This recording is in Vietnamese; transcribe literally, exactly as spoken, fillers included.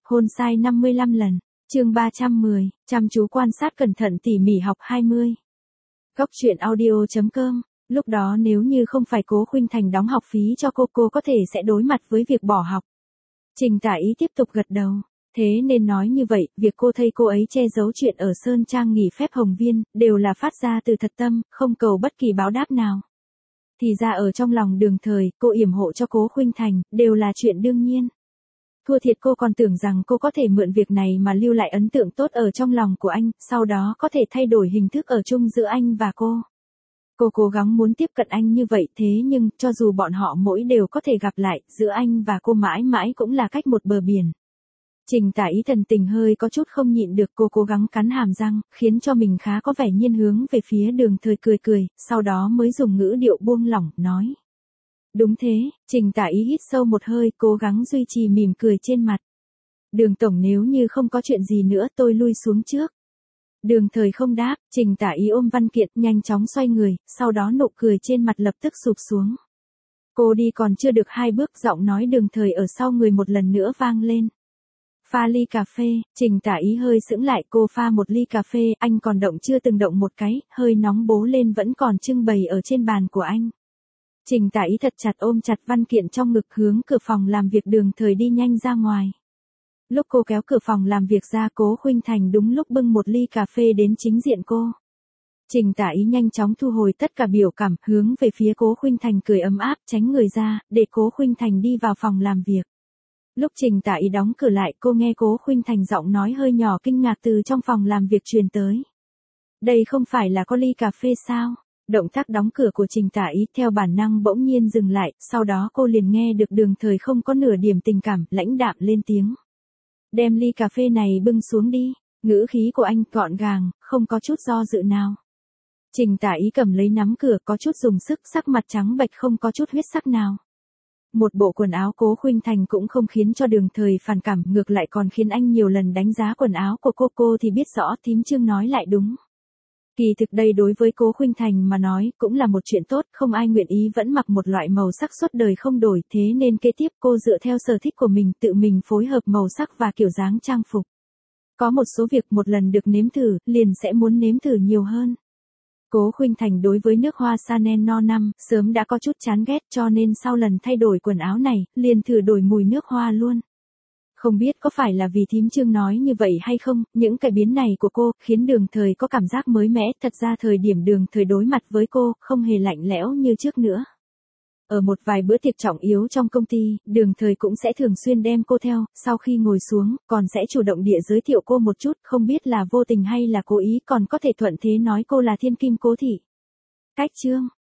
Hôn sai năm mươi lăm lần. Chương ba trăm mười, chăm chú quan sát cẩn thận tỉ mỉ học hai mươi. Góc truyện audio chấm com. Lúc đó nếu như không phải Cố Khuynh Thành đóng học phí cho cô, cô có thể sẽ đối mặt với việc bỏ học. Trình Tả Ý tiếp tục gật đầu. Thế nên nói như vậy, việc cô thầy cô ấy che giấu chuyện ở Sơn Trang nghỉ phép Hồng Viên, đều là phát ra từ thật tâm, không cầu bất kỳ báo đáp nào. Thì ra ở trong lòng Đường Thời, cô yểm hộ cho Cố Khuynh Thành, đều là chuyện đương nhiên. Thua thiệt cô còn tưởng rằng cô có thể mượn việc này mà lưu lại ấn tượng tốt ở trong lòng của anh, sau đó có thể thay đổi hình thức ở chung giữa anh và cô. Cô cố gắng muốn tiếp cận anh như vậy, thế nhưng, cho dù bọn họ mỗi đều có thể gặp lại, giữa anh và cô mãi mãi cũng là cách một bờ biển. Trình Tả Ý thần tình hơi có chút không nhịn được, cô cố gắng cắn hàm răng, khiến cho mình khá có vẻ nhiên hướng về phía Đường Thời cười cười, sau đó mới dùng ngữ điệu buông lỏng, nói. Đúng thế, Trình Tả Ý hít sâu một hơi, cố gắng duy trì mỉm cười trên mặt. Đường tổng, nếu như không có chuyện gì nữa tôi lui xuống trước. Đường Thời không đáp, Trình Tả Ý ôm văn kiện, nhanh chóng xoay người, sau đó nụ cười trên mặt lập tức sụp xuống. Cô đi còn chưa được hai bước, giọng nói Đường Thời ở sau người một lần nữa vang lên. Pha ly cà phê. Trình Tả Ý hơi sững lại, cô pha một ly cà phê, anh còn động chưa từng động một cái, hơi nóng bố lên vẫn còn trưng bày ở trên bàn của anh. Trình Tả Ý thật chặt ôm chặt văn kiện trong ngực, hướng cửa phòng làm việc Đường Thời đi nhanh ra ngoài. Lúc cô kéo cửa phòng làm việc ra, Cố Khuynh Thành đúng lúc bưng một ly cà phê đến chính diện cô. Trình Tả Ý nhanh chóng thu hồi tất cả biểu cảm, hướng về phía Cố Khuynh Thành cười ấm áp, tránh người ra, để Cố Khuynh Thành đi vào phòng làm việc. Lúc Trình Tả Ý đóng cửa lại, cô nghe Cố Khuynh Thành giọng nói hơi nhỏ kinh ngạc từ trong phòng làm việc truyền tới. Đây không phải là có ly cà phê sao? Động tác đóng cửa của Trình Tả Ý theo bản năng bỗng nhiên dừng lại, sau đó cô liền nghe được Đường Thời không có nửa điểm tình cảm, lãnh đạm lên tiếng. Đem ly cà phê này bưng xuống đi, ngữ khí của anh gọn gàng, không có chút do dự nào. Trình Tả Ý cầm lấy nắm cửa, có chút dùng sức, sắc mặt trắng bệch không có chút huyết sắc nào. Một bộ quần áo Cố Khuynh Thành cũng không khiến cho Đường Thời phản cảm, ngược lại còn khiến anh nhiều lần đánh giá quần áo của cô. Cô thì biết rõ, thím Trương nói lại đúng. Kỳ thực đây đối với Cố Khuynh Thành mà nói, cũng là một chuyện tốt, không ai nguyện ý vẫn mặc một loại màu sắc suốt đời không đổi, thế nên kế tiếp cô dựa theo sở thích của mình tự mình phối hợp màu sắc và kiểu dáng trang phục. Có một số việc một lần được nếm thử, liền sẽ muốn nếm thử nhiều hơn. Cố Khuynh Thành đối với nước hoa Chanel no năm, sớm đã có chút chán ghét, cho nên sau lần thay đổi quần áo này, liền thử đổi mùi nước hoa luôn. Không biết có phải là vì thím Trương nói như vậy hay không, những cải biến này của cô, khiến Đường Thời có cảm giác mới mẻ, thật ra thời điểm Đường Thời đối mặt với cô, không hề lạnh lẽo như trước nữa. Ở một vài bữa tiệc trọng yếu trong công ty, Đường Thời cũng sẽ thường xuyên đem cô theo, sau khi ngồi xuống, còn sẽ chủ động địa giới thiệu cô một chút, không biết là vô tình hay là cố ý, còn có thể thuận thế nói cô là thiên kim Cố thị. Cách Trương,